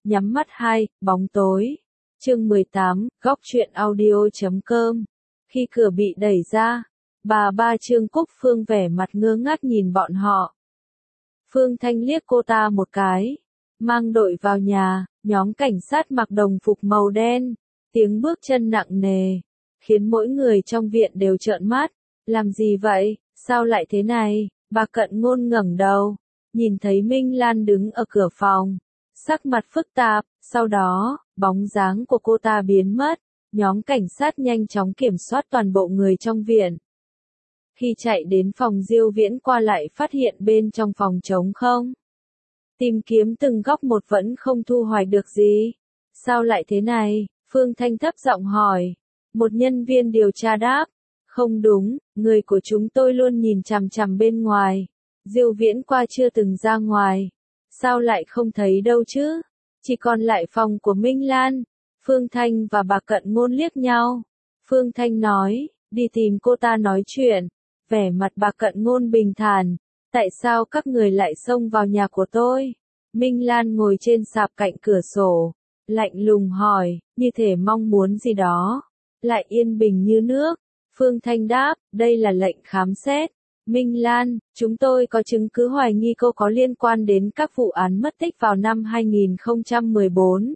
Nhắm mắt 2, bóng tối. Chương 18, góc truyện audio.com. Khi cửa bị đẩy ra, bà Trương Cúc Phương vẻ mặt ngơ ngác nhìn bọn họ. Phương Thanh liếc cô ta một cái, mang đội vào nhà, nhóm cảnh sát mặc đồng phục màu đen, tiếng bước chân nặng nề, khiến mỗi người trong viện đều trợn mắt. Làm gì vậy, sao lại thế này? Bà Cận Ngôn ngẩng đầu, nhìn thấy Minh Lan đứng ở cửa phòng, sắc mặt phức tạp, sau đó, bóng dáng của cô ta biến mất, nhóm cảnh sát nhanh chóng kiểm soát toàn bộ người trong viện. Khi chạy đến phòng Diêu Viễn qua lại phát hiện bên trong phòng trống không. Tìm kiếm từng góc một vẫn không thu hoạch được gì. Sao lại thế này? Phương Thanh thấp giọng hỏi. Một nhân viên điều tra đáp. Không đúng, người của chúng tôi luôn nhìn chằm chằm bên ngoài. Diêu Viễn qua chưa từng ra ngoài. Sao lại không thấy đâu chứ? Chỉ còn lại phòng của Minh Lan. Phương Thanh và bà Cận Ngôn liếc nhau. Phương Thanh nói, đi tìm cô ta nói chuyện. Vẻ mặt bà Cận Ngôn bình thản. Tại sao các người lại xông vào nhà của tôi? Minh Lan ngồi trên sạp cạnh cửa sổ, lạnh lùng hỏi, như thể mong muốn gì đó. Lại yên bình như nước. Phương Thanh đáp, đây là lệnh khám xét. Minh Lan, chúng tôi có chứng cứ hoài nghi cô có liên quan đến các vụ án mất tích vào năm 2014,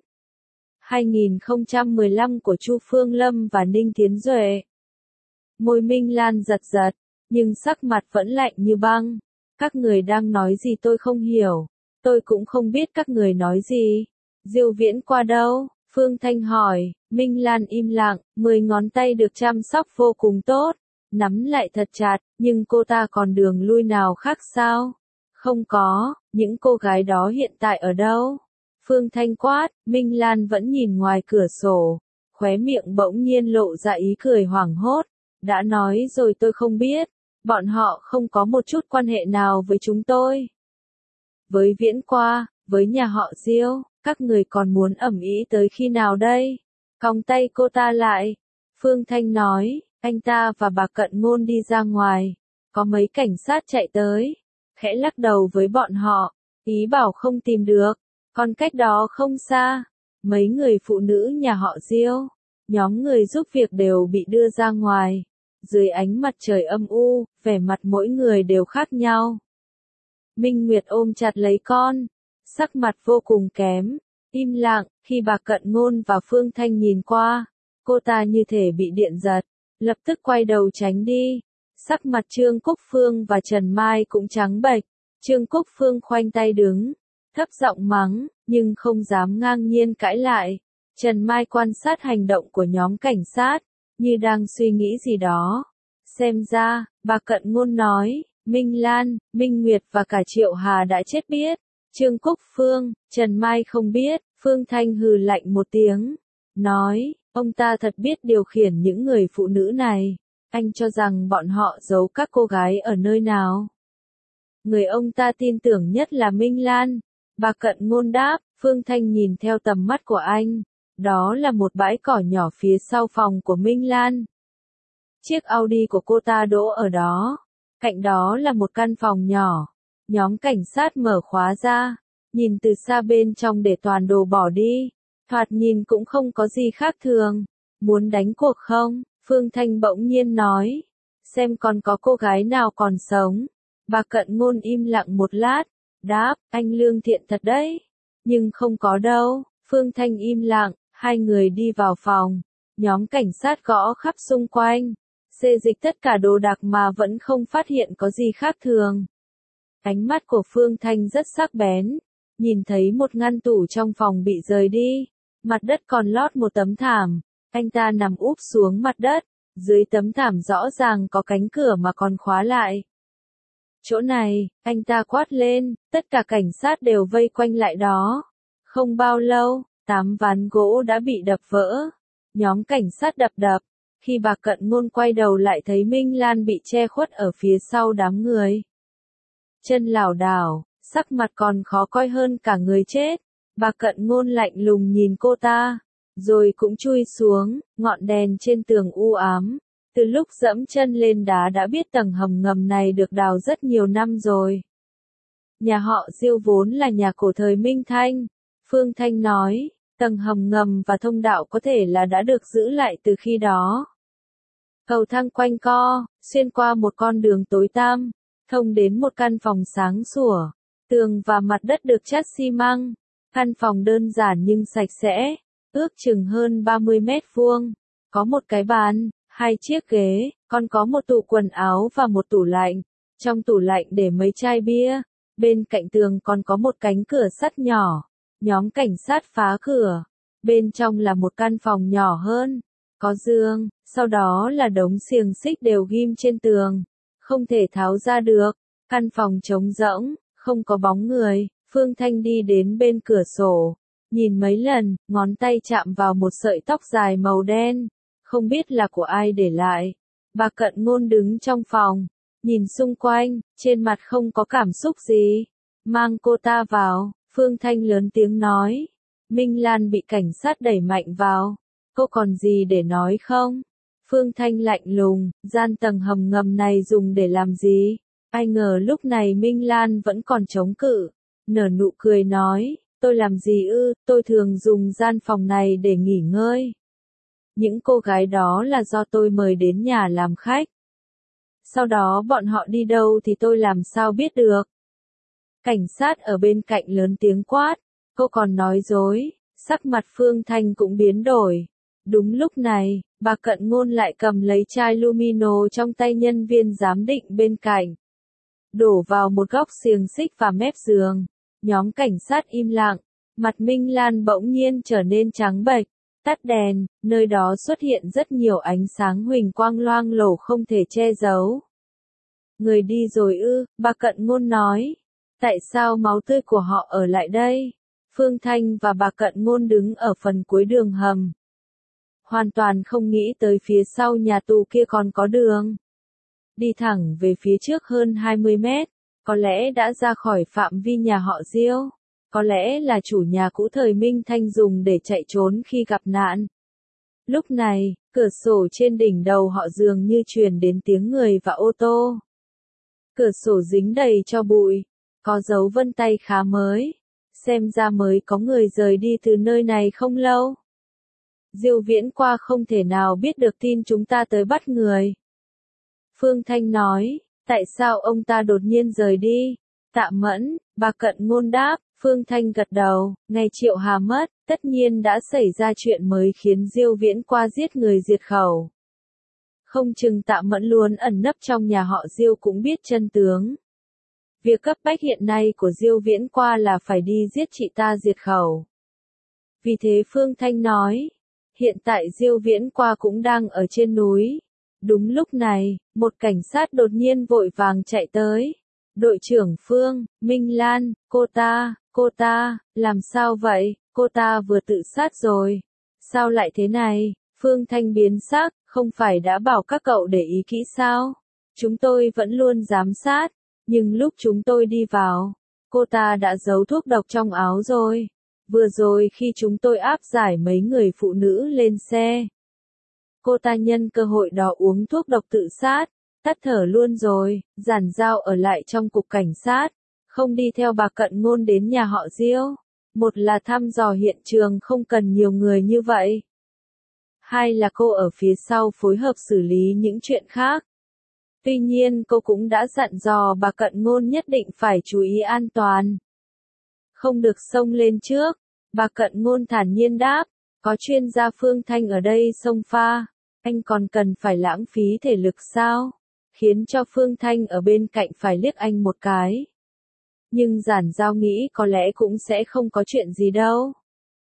2015 của Chu Phương Lâm và Ninh Tiến Duệ. Môi Minh Lan giật giật, nhưng sắc mặt vẫn lạnh như băng. Các người đang nói gì tôi không hiểu. Tôi cũng không biết các người nói gì. Diêu Viễn qua đâu? Phương Thanh hỏi. Minh Lan im lặng, 10 ngón tay được chăm sóc vô cùng tốt, nắm lại thật chặt, nhưng cô ta còn đường lui nào khác sao? Không có, những cô gái đó hiện tại ở đâu? Phương Thanh quát. Minh Lan vẫn nhìn ngoài cửa sổ, khóe miệng bỗng nhiên lộ ra ý cười hoảng hốt. Đã nói rồi tôi không biết, bọn họ không có một chút quan hệ nào với chúng tôi. Với Viễn qua, với nhà họ Diêu, các người còn muốn ầm ĩ tới khi nào đây? Còng tay cô ta lại. Phương Thanh nói, anh ta và bà Cận Ngôn đi ra ngoài. Có mấy cảnh sát chạy tới. Khẽ lắc đầu với bọn họ. Ý bảo không tìm được. Còn cách đó không xa. Mấy người phụ nữ nhà họ Diêu. Nhóm người giúp việc đều bị đưa ra ngoài. Dưới ánh mặt trời âm u, vẻ mặt mỗi người đều khác nhau. Minh Nguyệt ôm chặt lấy con. Sắc mặt vô cùng kém. Im lặng, khi bà Cận Ngôn và Phương Thanh nhìn qua, cô ta như thể bị điện giật, lập tức quay đầu tránh đi. Sắc mặt Trương Cúc Phương và Trần Mai cũng trắng bệch. Trương Cúc Phương khoanh tay đứng, thấp giọng mắng, nhưng không dám ngang nhiên cãi lại. Trần Mai quan sát hành động của nhóm cảnh sát, như đang suy nghĩ gì đó. Xem ra, bà Cận Ngôn nói, Minh Lan, Minh Nguyệt và cả Triệu Hà đã chết biết. Trương Cúc Phương, Trần Mai không biết. Phương Thanh hừ lạnh một tiếng, nói, ông ta thật biết điều khiển những người phụ nữ này. Anh cho rằng bọn họ giấu các cô gái ở nơi nào? Người ông ta tin tưởng nhất là Minh Lan. Bà Cận Ngôn đáp. Phương Thanh nhìn theo tầm mắt của anh. Đó là một bãi cỏ nhỏ phía sau phòng của Minh Lan. Chiếc Audi của cô ta đỗ ở đó. Cạnh đó là một căn phòng nhỏ. Nhóm cảnh sát mở khóa ra, nhìn từ xa bên trong để toàn đồ bỏ đi. Thoạt nhìn cũng không có gì khác thường. Muốn đánh cuộc không? Phương Thanh bỗng nhiên nói. Xem còn có cô gái nào còn sống. Bà Cận Ngôn im lặng một lát. Đáp, anh lương thiện thật đấy. Nhưng không có đâu. Phương Thanh im lặng, hai người đi vào phòng. Nhóm cảnh sát gõ khắp xung quanh. Xê dịch tất cả đồ đạc mà vẫn không phát hiện có gì khác thường. Ánh mắt của Phương Thanh rất sắc bén. Nhìn thấy một ngăn tủ trong phòng bị rời đi. Mặt đất còn lót một tấm thảm. Anh ta nằm úp xuống mặt đất. Dưới tấm thảm rõ ràng có cánh cửa mà còn khóa lại. Chỗ này, anh ta quát lên, tất cả cảnh sát đều vây quanh lại đó. Không bao lâu, 8 ván gỗ đã bị đập vỡ. Nhóm cảnh sát đập đập. Khi bà Cận Ngôn quay đầu lại thấy Minh Lan bị che khuất ở phía sau đám người. Chân lảo đảo, sắc mặt còn khó coi hơn cả người chết. Bà Cận Ngôn lạnh lùng nhìn cô ta, rồi cũng chui xuống. Ngọn đèn trên tường u ám. Từ lúc dẫm chân lên đá đã biết tầng hầm ngầm này được đào rất nhiều năm rồi. Nhà họ Diêu vốn là nhà cổ thời Minh Thanh. Phương Thanh nói, tầng hầm ngầm và thông đạo có thể là đã được giữ lại từ khi đó. Cầu thang quanh co, xuyên qua một con đường tối tăm, thông đến một căn phòng sáng sủa. Tường và mặt đất được chát xi măng. Căn phòng đơn giản nhưng sạch sẽ, ước chừng hơn 30 mét vuông. Có một cái bàn, 2 chiếc ghế, còn có một tủ quần áo và một tủ lạnh. Trong tủ lạnh để mấy chai bia. Bên cạnh tường còn có một cánh cửa sắt nhỏ. Nhóm cảnh sát phá cửa. Bên trong là một căn phòng nhỏ hơn. Có giường, sau đó là đống xiềng xích đều ghim trên tường. Không thể tháo ra được. Căn phòng trống rỗng, không có bóng người. Phương Thanh đi đến bên cửa sổ. Nhìn mấy lần, ngón tay chạm vào một sợi tóc dài màu đen. Không biết là của ai để lại. Bà Cận Ngôn đứng trong phòng. Nhìn xung quanh, trên mặt không có cảm xúc gì. Mang cô ta vào, Phương Thanh lớn tiếng nói. Minh Lan bị cảnh sát đẩy mạnh vào. Cô còn gì để nói không? Phương Thanh lạnh lùng, gian tầng hầm ngầm này dùng để làm gì? Ai ngờ lúc này Minh Lan vẫn còn chống cự. Nở nụ cười nói, tôi làm gì ư, tôi thường dùng gian phòng này để nghỉ ngơi. Những cô gái đó là do tôi mời đến nhà làm khách. Sau đó bọn họ đi đâu thì tôi làm sao biết được. Cảnh sát ở bên cạnh lớn tiếng quát, cô còn nói dối, sắc mặt Phương Thanh cũng biến đổi. Đúng lúc này, bà Cận Ngôn lại cầm lấy chai Lumino trong tay nhân viên giám định bên cạnh. Đổ vào một góc xiềng xích và mép giường. Nhóm cảnh sát im lặng, mặt Minh Lan bỗng nhiên trở nên trắng bệch. Tắt đèn, nơi đó xuất hiện rất nhiều ánh sáng huỳnh quang loang lổ không thể che giấu. Người đi rồi ư, bà Cận Ngôn nói. Tại sao máu tươi của họ ở lại đây? Phương Thanh và bà Cận Ngôn đứng ở phần cuối đường hầm. Hoàn toàn không nghĩ tới phía sau nhà tù kia còn có đường. Đi thẳng về phía trước hơn 20 mét, có lẽ đã ra khỏi phạm vi nhà họ Diêu. Có lẽ là chủ nhà cũ thời Minh Thanh dùng để chạy trốn khi gặp nạn. Lúc này, cửa sổ trên đỉnh đầu họ dường như truyền đến tiếng người và ô tô. Cửa sổ dính đầy cho bụi, có dấu vân tay khá mới. Xem ra mới có người rời đi từ nơi này không lâu. Diêu Viễn Qua không thể nào biết được tin chúng ta tới bắt người. Phương Thanh nói, tại sao ông ta đột nhiên rời đi? Tạ Mẫn, bà Cận Ngôn đáp. Phương Thanh gật đầu, ngày Triệu Hà mất, tất nhiên đã xảy ra chuyện mới khiến Diêu Viễn Qua giết người diệt khẩu. Không chừng Tạ Mẫn luôn ẩn nấp trong nhà họ Diêu cũng biết chân tướng. Việc cấp bách hiện nay của Diêu Viễn Qua là phải đi giết chị ta diệt khẩu. Vì thế Phương Thanh nói, hiện tại Diêu Viễn Qua cũng đang ở trên núi. Đúng lúc này, một cảnh sát đột nhiên vội vàng chạy tới. Đội trưởng Phương, Minh Lan, cô ta, làm sao vậy, cô ta vừa tự sát rồi. Sao lại thế này, Phương Thanh biến sắc, không phải đã bảo các cậu để ý kỹ sao? Chúng tôi vẫn luôn giám sát, nhưng lúc chúng tôi đi vào, cô ta đã giấu thuốc độc trong áo rồi. Vừa rồi khi chúng tôi áp giải mấy người phụ nữ lên xe, cô ta nhân cơ hội đó uống thuốc độc tự sát, tắt thở luôn rồi. Giản Giao ở lại trong cục cảnh sát, không đi theo bà Cận Ngôn đến nhà họ Diêu. Một là thăm dò hiện trường không cần nhiều người như vậy. Hai là cô ở phía sau phối hợp xử lý những chuyện khác. Tuy nhiên cô cũng đã dặn dò bà Cận Ngôn nhất định phải chú ý an toàn. Không được xông lên trước. Bà Cận Ngôn thản nhiên đáp, có chuyên gia Phương Thanh ở đây xông pha, anh còn cần phải lãng phí thể lực sao? Khiến cho Phương Thanh ở bên cạnh phải liếc anh một cái. Nhưng Giản Giao nghĩ có lẽ cũng sẽ không có chuyện gì đâu.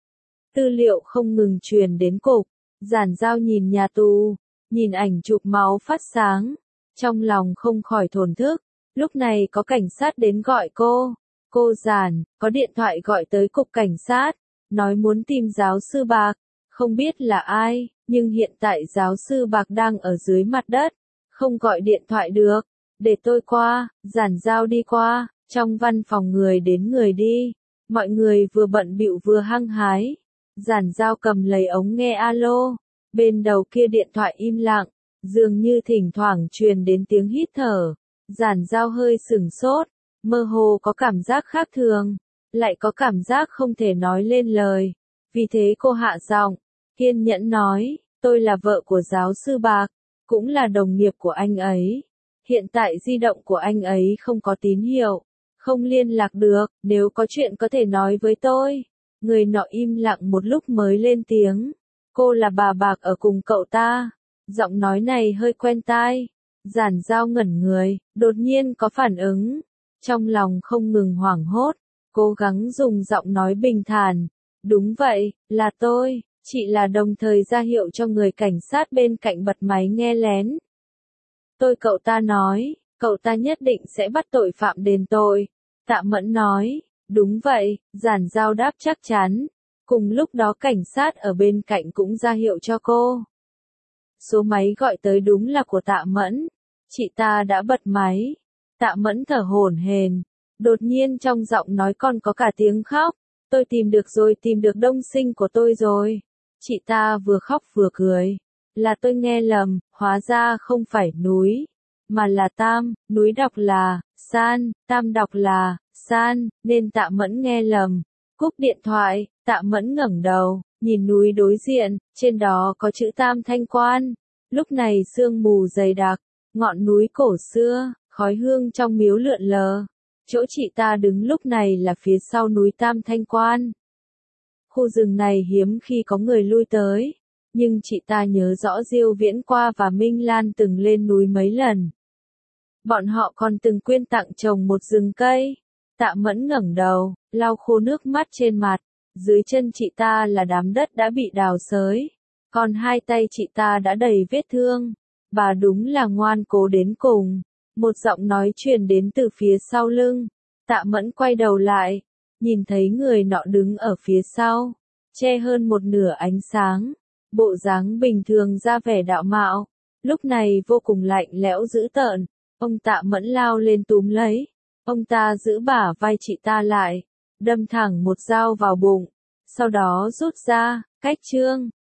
Tư liệu không ngừng truyền đến cục. Giản Giao nhìn nhà tù, nhìn ảnh chụp máu phát sáng. Trong lòng không khỏi thổn thức. Lúc này có cảnh sát đến gọi cô. Cô Giản, có điện thoại gọi tới cục cảnh sát. Nói muốn tìm giáo sư Bạc. Không biết là ai, nhưng hiện tại giáo sư Bạc đang ở dưới mặt đất. Không gọi điện thoại được. Để tôi qua. Giản Giao đi qua. Trong văn phòng người đến người đi. Mọi người vừa bận bịu vừa hăng hái. Giản Giao cầm lấy ống nghe alo. Bên đầu kia điện thoại im lặng. Dường như thỉnh thoảng truyền đến tiếng hít thở. Giản Giao hơi sửng sốt. Mơ hồ có cảm giác khác thường. lại có cảm giác không thể nói lên lời. Vì thế cô hạ giọng, kiên nhẫn nói, tôi là vợ của giáo sư Bạc, cũng là đồng nghiệp của anh ấy. Hiện tại di động của anh ấy không có tín hiệu, không liên lạc được, nếu có chuyện có thể nói với tôi. Người nọ im lặng một lúc mới lên tiếng. Cô là bà Bạc ở cùng cậu ta. Giọng nói này hơi quen tai. Giản Giao ngẩn người, đột nhiên có phản ứng. Trong lòng không ngừng hoảng hốt, cố gắng dùng giọng nói bình thản. Đúng vậy, là tôi. Chị là đồng thời ra hiệu cho người cảnh sát bên cạnh bật máy nghe lén. Cậu ta nói, cậu ta nhất định sẽ bắt tội phạm đền tội. Tạ Mẫn nói, đúng vậy, Giản Giao đáp chắc chắn. Cùng lúc đó cảnh sát ở bên cạnh cũng ra hiệu cho cô. Số máy gọi tới đúng là của Tạ Mẫn. Chị ta đã bật máy. Tạ Mẫn thở hổn hển. Đột nhiên trong giọng nói còn có cả tiếng khóc. Tôi tìm được rồi, tìm được đông sinh của tôi rồi. Chị ta vừa khóc vừa cười. Là tôi nghe lầm, hóa ra không phải núi, mà là Tam, núi đọc là San, Tam đọc là San, nên Tạ Mẫn nghe lầm. Cúp điện thoại, Tạ Mẫn ngẩng đầu, nhìn núi đối diện, trên đó có chữ Tam Thanh Quan. Lúc này sương mù dày đặc, ngọn núi cổ xưa, khói hương trong miếu lượn lờ. Chỗ chị ta đứng lúc này là phía sau núi Tam Thanh Quan. Khu rừng này hiếm khi có người lui tới, nhưng chị ta nhớ rõ Diêu Viễn Qua và Minh Lan từng lên núi mấy lần. Bọn họ còn từng quyên tặng trồng một rừng cây. Tạ Mẫn ngẩng đầu, lau khô nước mắt trên mặt. Dưới chân chị ta là đám đất đã bị đào xới. Còn hai tay chị ta đã đầy vết thương. Bà đúng là ngoan cố đến cùng. Một giọng nói truyền đến từ phía sau lưng. Tạ Mẫn quay đầu lại, nhìn thấy người nọ đứng ở phía sau, che hơn một nửa ánh sáng. Bộ dáng bình thường ra vẻ đạo mạo, lúc này vô cùng lạnh lẽo dữ tợn. Ông Tạ Mẫn lao lên túm lấy. Ông ta giữ bả vai chị ta lại, đâm thẳng một dao vào bụng, sau đó rút ra, cách chương.